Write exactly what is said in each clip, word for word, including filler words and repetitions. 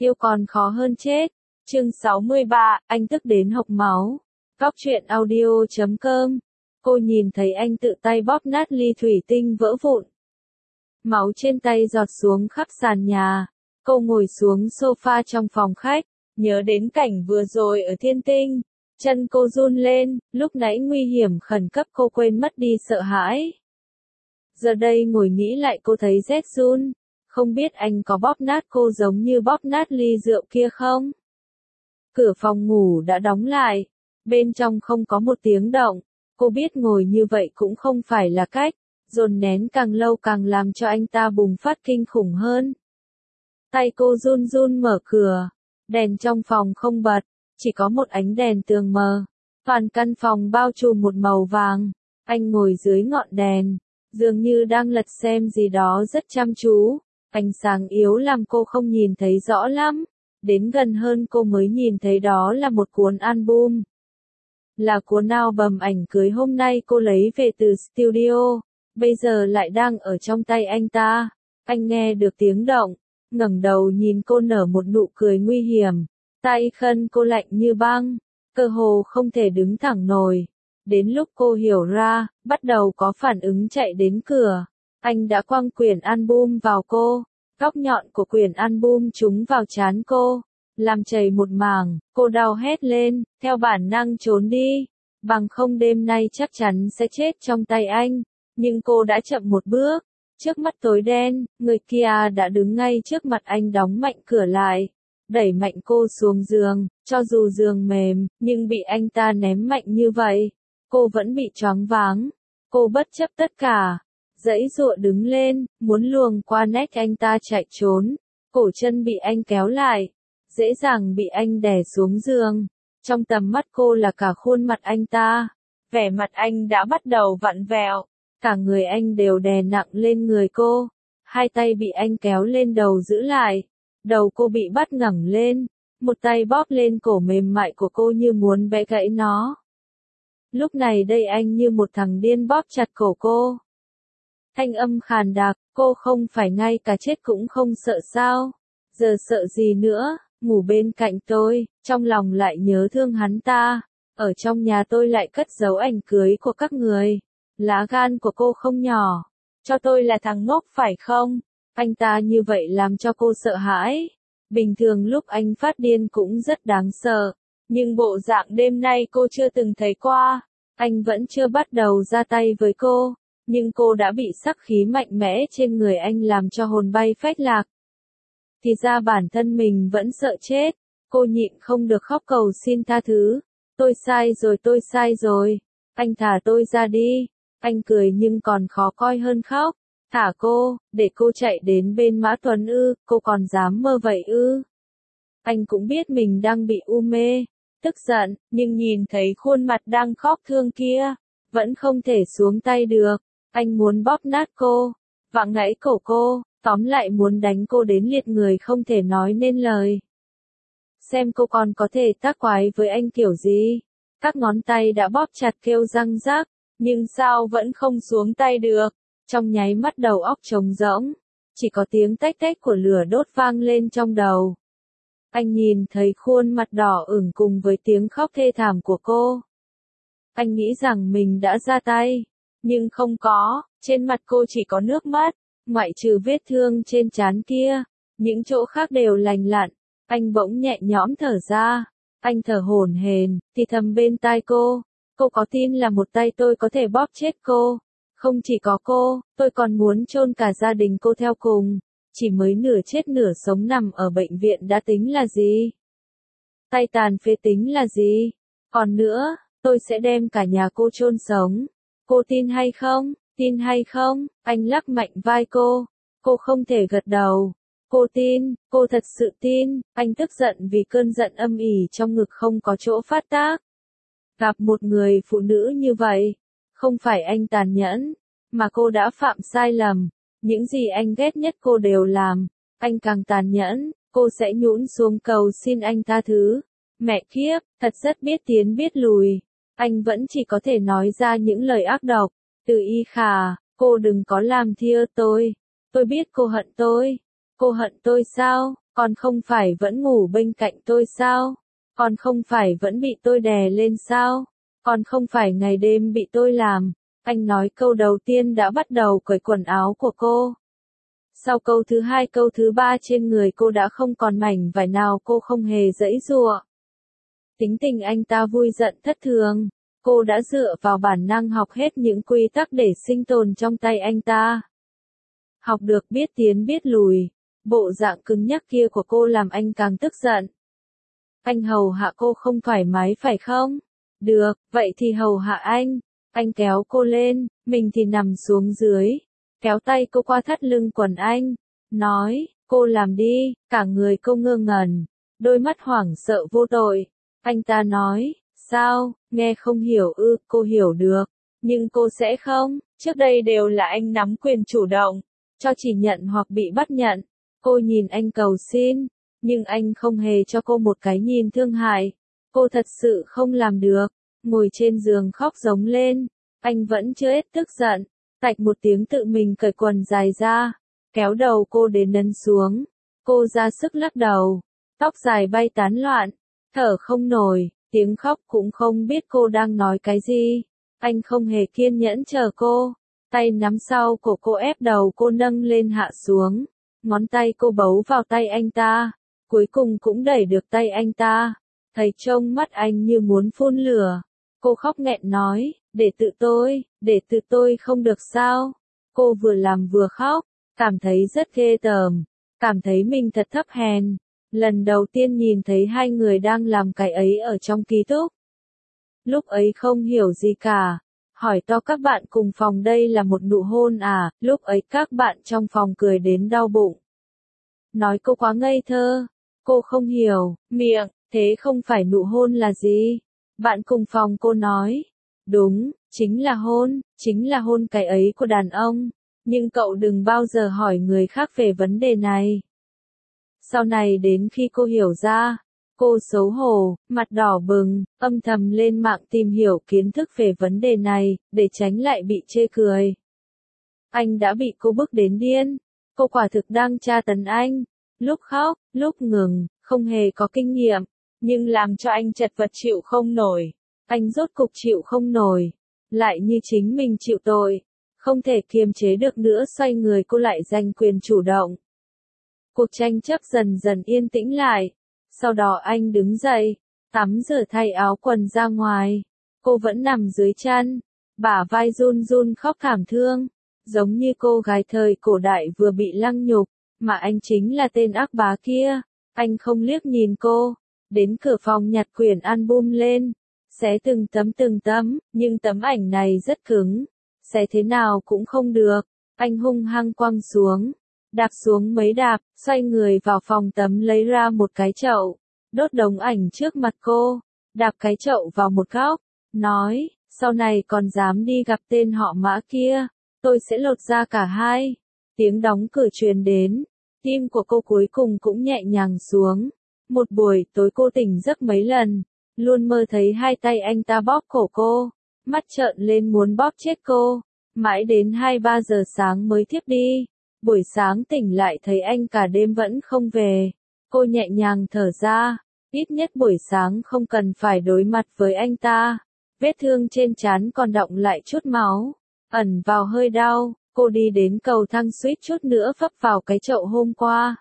Yêu còn khó hơn chết. Chương sáu mươi ba, anh tức đến hộc máu. Góc truyện audio chấm com. Cô nhìn thấy anh tự tay bóp nát ly thủy tinh vỡ vụn. Máu trên tay giọt xuống khắp sàn nhà. Cô ngồi xuống sofa trong phòng khách, nhớ đến cảnh vừa rồi ở Thiên Tinh. Chân cô run lên, lúc nãy nguy hiểm khẩn cấp cô quên mất đi sợ hãi. Giờ đây ngồi nghĩ lại cô thấy rét run. Không biết anh có bóp nát cô giống như bóp nát ly rượu kia không? Cửa phòng ngủ đã đóng lại. Bên trong không có một tiếng động. Cô biết ngồi như vậy cũng không phải là cách. Dồn nén càng lâu càng làm cho anh ta bùng phát kinh khủng hơn. Tay cô run run mở cửa. Đèn trong phòng không bật. Chỉ có một ánh đèn tường mờ. Toàn căn phòng bao trùm một màu vàng. Anh ngồi dưới ngọn đèn. Dường như đang lật xem gì đó rất chăm chú. Ánh sáng yếu làm cô không nhìn thấy rõ lắm. Đến gần hơn cô mới nhìn thấy đó là một cuốn album. Là cuốn album ảnh cưới hôm nay cô lấy về từ studio. Bây giờ lại đang ở trong tay anh ta. Anh nghe được tiếng động. Ngẩng đầu nhìn cô nở một nụ cười nguy hiểm. Tay khân cô lạnh như băng. Cơ hồ không thể đứng thẳng nổi. Đến lúc cô hiểu ra, bắt đầu có phản ứng chạy đến cửa. Anh đã quăng quyển album vào cô. Góc nhọn của quyển album trúng vào trán cô. Làm chảy một mảng, cô đau hét lên, theo bản năng trốn đi. Bằng không đêm nay chắc chắn sẽ chết trong tay anh. Nhưng cô đã chậm một bước. Trước mắt tối đen, người kia đã đứng ngay trước mặt anh đóng mạnh cửa lại. Đẩy mạnh cô xuống giường, cho dù giường mềm, nhưng bị anh ta ném mạnh như vậy. Cô vẫn bị choáng váng. Cô bất chấp tất cả. Giãy giụa đứng lên, muốn luồng qua nách anh ta chạy trốn. Cổ chân bị anh kéo lại. Dễ dàng bị anh đè xuống giường. Trong tầm mắt cô là cả khuôn mặt anh ta. Vẻ mặt anh đã bắt đầu vặn vẹo. Cả người anh đều đè nặng lên người cô. Hai tay bị anh kéo lên đầu giữ lại. Đầu cô bị bắt ngẩng lên. Một tay bóp lên cổ mềm mại của cô như muốn bẻ gãy nó. Lúc này đây anh như một thằng điên bóp chặt cổ cô. Thanh âm khàn đặc, cô không phải ngay cả chết cũng không sợ sao? Giờ sợ gì nữa, ngủ bên cạnh tôi, trong lòng lại nhớ thương hắn ta. Ở trong nhà tôi lại cất giấu ảnh cưới của các người. Lá gan của cô không nhỏ. Cho tôi là thằng ngốc phải không? Anh ta như vậy làm cho cô sợ hãi. Bình thường lúc anh phát điên cũng rất đáng sợ. Nhưng bộ dạng đêm nay cô chưa từng thấy qua. Anh vẫn chưa bắt đầu ra tay với cô. Nhưng cô đã bị sắc khí mạnh mẽ trên người anh làm cho hồn bay phách lạc. Thì ra bản thân mình vẫn sợ chết. Cô nhịn không được khóc cầu xin tha thứ. Tôi sai rồi tôi sai rồi. Anh thả tôi ra đi. Anh cười nhưng còn khó coi hơn khóc. Thả cô, để cô chạy đến bên Mã Tuấn ư, cô còn dám mơ vậy ư. Anh cũng biết mình đang bị u mê, tức giận, nhưng nhìn thấy khuôn mặt đang khóc thương kia, vẫn không thể xuống tay được. Anh muốn bóp nát cô, vặn gãy cổ cô, tóm lại muốn đánh cô đến liệt người không thể nói nên lời. Xem cô còn có thể tác quái với anh kiểu gì. Các ngón tay đã bóp chặt kêu răng rắc, nhưng sao vẫn không xuống tay được. Trong nháy mắt đầu óc trống rỗng, chỉ có tiếng tách tách của lửa đốt vang lên trong đầu. Anh nhìn thấy khuôn mặt đỏ ửng cùng với tiếng khóc thê thảm của cô. Anh nghĩ rằng mình đã ra tay, nhưng không có, trên mặt cô chỉ có nước mắt, ngoại trừ vết thương trên trán kia, những chỗ khác đều lành lặn. Anh bỗng nhẹ nhõm thở ra, anh thở hổn hển, thì thầm bên tai cô, cô có tin là một tay tôi có thể bóp chết cô? Không chỉ có cô, tôi còn muốn chôn cả gia đình cô theo cùng. Chỉ mới nửa chết nửa sống nằm ở bệnh viện đã tính là gì? Tay tàn phế tính là gì? Còn nữa, tôi sẽ đem cả nhà cô chôn sống. Cô tin hay không? Tin hay không? Anh lắc mạnh vai cô. Cô không thể gật đầu. Cô tin, cô thật sự tin. Anh tức giận vì cơn giận âm ỉ trong ngực không có chỗ phát tác. Gặp một người phụ nữ như vậy, không phải anh tàn nhẫn, mà cô đã phạm sai lầm. Những gì anh ghét nhất cô đều làm. Anh càng tàn nhẫn, cô sẽ nhũn xuống cầu xin anh tha thứ. Mẹ kiếp, thật rất biết tiến biết lùi. Anh vẫn chỉ có thể nói ra những lời ác độc. Từ Y Khả, cô đừng có làm thia tôi. Tôi biết cô hận tôi. Cô hận tôi sao? Con không phải vẫn ngủ bên cạnh tôi sao? Con không phải vẫn bị tôi đè lên sao? Con không phải ngày đêm bị tôi làm. Anh nói câu đầu tiên đã bắt đầu cởi quần áo của cô. Sau câu thứ hai câu thứ ba trên người cô đã không còn mảnh vải nào, cô không hề giãy giụa. Tính tình anh ta vui giận thất thường. Cô đã dựa vào bản năng học hết những quy tắc để sinh tồn trong tay anh ta. Học được biết tiến biết lùi. Bộ dạng cứng nhắc kia của cô làm anh càng tức giận. Anh hầu hạ cô không thoải mái phải không? Được, vậy thì hầu hạ anh. Anh kéo cô lên, mình thì nằm xuống dưới. Kéo tay cô qua thắt lưng quần anh. Nói, cô làm đi, cả người cô ngơ ngẩn. Đôi mắt hoảng sợ vô tội. Anh ta nói, sao, nghe không hiểu ư, cô hiểu được. Nhưng cô sẽ không, trước đây đều là anh nắm quyền chủ động. Cho chỉ nhận hoặc bị bắt nhận. Cô nhìn anh cầu xin, nhưng anh không hề cho cô một cái nhìn thương hại. Cô thật sự không làm được, ngồi trên giường khóc giống lên. Anh vẫn chưa hết tức giận, tạch một tiếng tự mình cởi quần dài ra, kéo đầu cô đến nấn xuống. Cô ra sức lắc đầu, tóc dài bay tán loạn, thở không nổi, tiếng khóc cũng không biết cô đang nói cái gì. Anh không hề kiên nhẫn chờ cô, tay nắm sau cổ cô ép đầu cô nâng lên hạ xuống. Ngón tay cô bấu vào tay anh ta, cuối cùng cũng đẩy được tay anh ta. Thấy trông mắt anh như muốn phun lửa. Cô khóc nghẹn nói, để tự tôi, để tự tôi không được sao. Cô vừa làm vừa khóc, cảm thấy rất ghê tởm, cảm thấy mình thật thấp hèn. Lần đầu tiên nhìn thấy hai người đang làm cái ấy ở trong ký túc. Lúc ấy không hiểu gì cả. Hỏi to các bạn cùng phòng đây là một nụ hôn à, lúc ấy các bạn trong phòng cười đến đau bụng. Nói cô quá ngây thơ, cô không hiểu, miệng, thế không phải nụ hôn là gì? Bạn cùng phòng cô nói, đúng, chính là hôn, chính là hôn cái ấy của đàn ông, nhưng cậu đừng bao giờ hỏi người khác về vấn đề này. Sau này đến khi cô hiểu ra, cô xấu hổ, mặt đỏ bừng, âm thầm lên mạng tìm hiểu kiến thức về vấn đề này, để tránh lại bị chê cười. Anh đã bị cô bức đến điên, cô quả thực đang tra tấn anh, lúc khóc, lúc ngừng, không hề có kinh nghiệm, nhưng làm cho anh chật vật chịu không nổi. Anh rốt cục chịu không nổi, lại như chính mình chịu tội, không thể kiềm chế được nữa, xoay người cô lại giành quyền chủ động. Cuộc tranh chấp dần dần yên tĩnh lại. Sau đó anh đứng dậy, tắm rửa thay áo quần ra ngoài. Cô vẫn nằm dưới chăn, bả vai run run khóc thảm thương, giống như cô gái thời cổ đại vừa bị lăng nhục, mà anh chính là tên ác bá kia. Anh không liếc nhìn cô, đến cửa phòng nhặt quyển album lên, xé từng tấm từng tấm, nhưng tấm ảnh này rất cứng, xé thế nào cũng không được. Anh hung hăng quăng xuống, đạp xuống mấy đạp, xoay người vào phòng tắm lấy ra một cái chậu, đốt đống ảnh trước mặt cô, đạp cái chậu vào một góc, nói, sau này còn dám đi gặp tên họ Mã kia, tôi sẽ lột ra cả hai. Tiếng đóng cửa truyền đến, tim của cô cuối cùng cũng nhẹ nhàng xuống. Một buổi tối cô tỉnh giấc mấy lần, luôn mơ thấy hai tay anh ta bóp cổ cô, mắt trợn lên muốn bóp chết cô, mãi đến hai ba giờ sáng mới thiếp đi. Buổi sáng tỉnh lại thấy anh cả đêm vẫn không về, cô nhẹ nhàng thở ra, ít nhất buổi sáng không cần phải đối mặt với anh ta. Vết thương trên trán còn đọng lại chút máu, ẩn vào hơi đau, cô đi đến cầu thang suýt chút nữa vấp vào cái chậu hôm qua.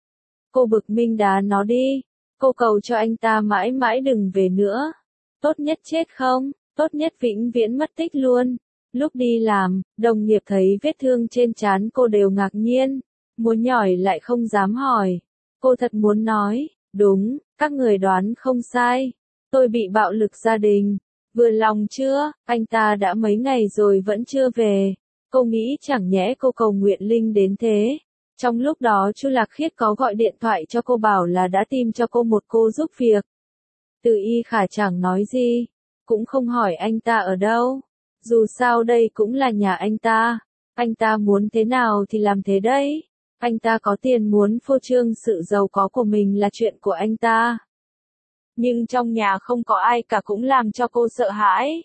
Cô bực mình đá nó đi, cô cầu cho anh ta mãi mãi đừng về nữa. Tốt nhất chết không, tốt nhất vĩnh viễn mất tích luôn. Lúc đi làm, đồng nghiệp thấy vết thương trên trán cô đều ngạc nhiên, muốn nhỏi lại không dám hỏi. Cô thật muốn nói, đúng, các người đoán không sai, tôi bị bạo lực gia đình. Vừa lòng chưa, anh ta đã mấy ngày rồi vẫn chưa về. Cô nghĩ chẳng nhẽ cô cầu nguyện linh đến thế. Trong lúc đó Chu Lạc Khiết có gọi điện thoại cho cô bảo là đã tìm cho cô một cô giúp việc. Từ Y Khả chẳng nói gì, cũng không hỏi anh ta ở đâu. Dù sao đây cũng là nhà anh ta, anh ta muốn thế nào thì làm thế đấy. Anh ta có tiền muốn phô trương sự giàu có của mình là chuyện của anh ta. Nhưng trong nhà không có ai cả cũng làm cho cô sợ hãi.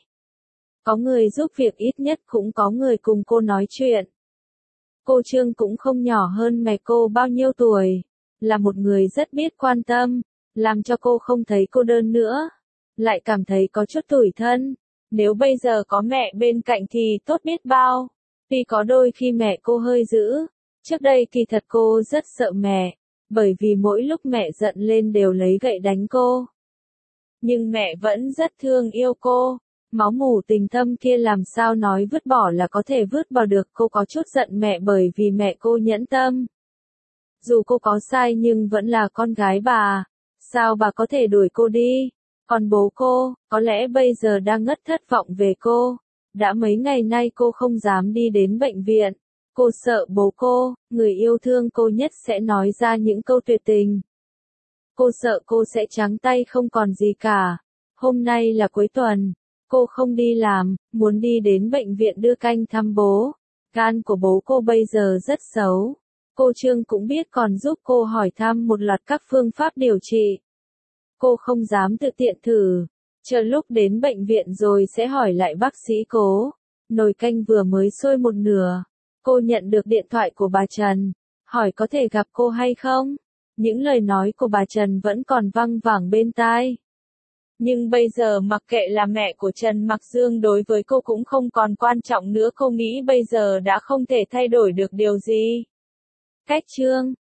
Có người giúp việc ít nhất cũng có người cùng cô nói chuyện. Cô Trương cũng không nhỏ hơn mẹ cô bao nhiêu tuổi. là một người rất biết quan tâm, làm cho cô không thấy cô đơn nữa, lại cảm thấy có chút tủi thân. Nếu bây giờ có mẹ bên cạnh thì tốt biết bao. Tuy có đôi khi mẹ cô hơi dữ, trước đây kỳ thật cô rất sợ mẹ, bởi vì mỗi lúc mẹ giận lên đều lấy gậy đánh cô. Nhưng mẹ vẫn rất thương yêu cô, máu mủ tình thâm kia làm sao nói vứt bỏ là có thể vứt bỏ được. Cô có chút giận mẹ bởi vì mẹ cô nhẫn tâm. Dù cô có sai nhưng vẫn là con gái bà, sao bà có thể đuổi cô đi? Còn bố cô, có lẽ bây giờ đang ngất thất vọng về cô. Đã mấy ngày nay cô không dám đi đến bệnh viện. Cô sợ bố cô, người yêu thương cô nhất sẽ nói ra những câu tuyệt tình. Cô sợ cô sẽ trắng tay không còn gì cả. Hôm nay là cuối tuần, cô không đi làm, muốn đi đến bệnh viện đưa canh thăm bố. Gan của bố cô bây giờ rất xấu. Cô Trương cũng biết còn giúp cô hỏi thăm một loạt các phương pháp điều trị. Cô không dám tự tiện thử, chờ lúc đến bệnh viện rồi sẽ hỏi lại bác sĩ Cố. Nồi canh vừa mới sôi một nửa, cô nhận được điện thoại của bà Trần, hỏi có thể gặp cô hay không. Những lời nói của bà Trần vẫn còn văng vẳng bên tai. Nhưng bây giờ mặc kệ là mẹ của Trần Mặc Dương đối với cô cũng không còn quan trọng nữa. Cô nghĩ bây giờ đã không thể thay đổi được điều gì. Cách chương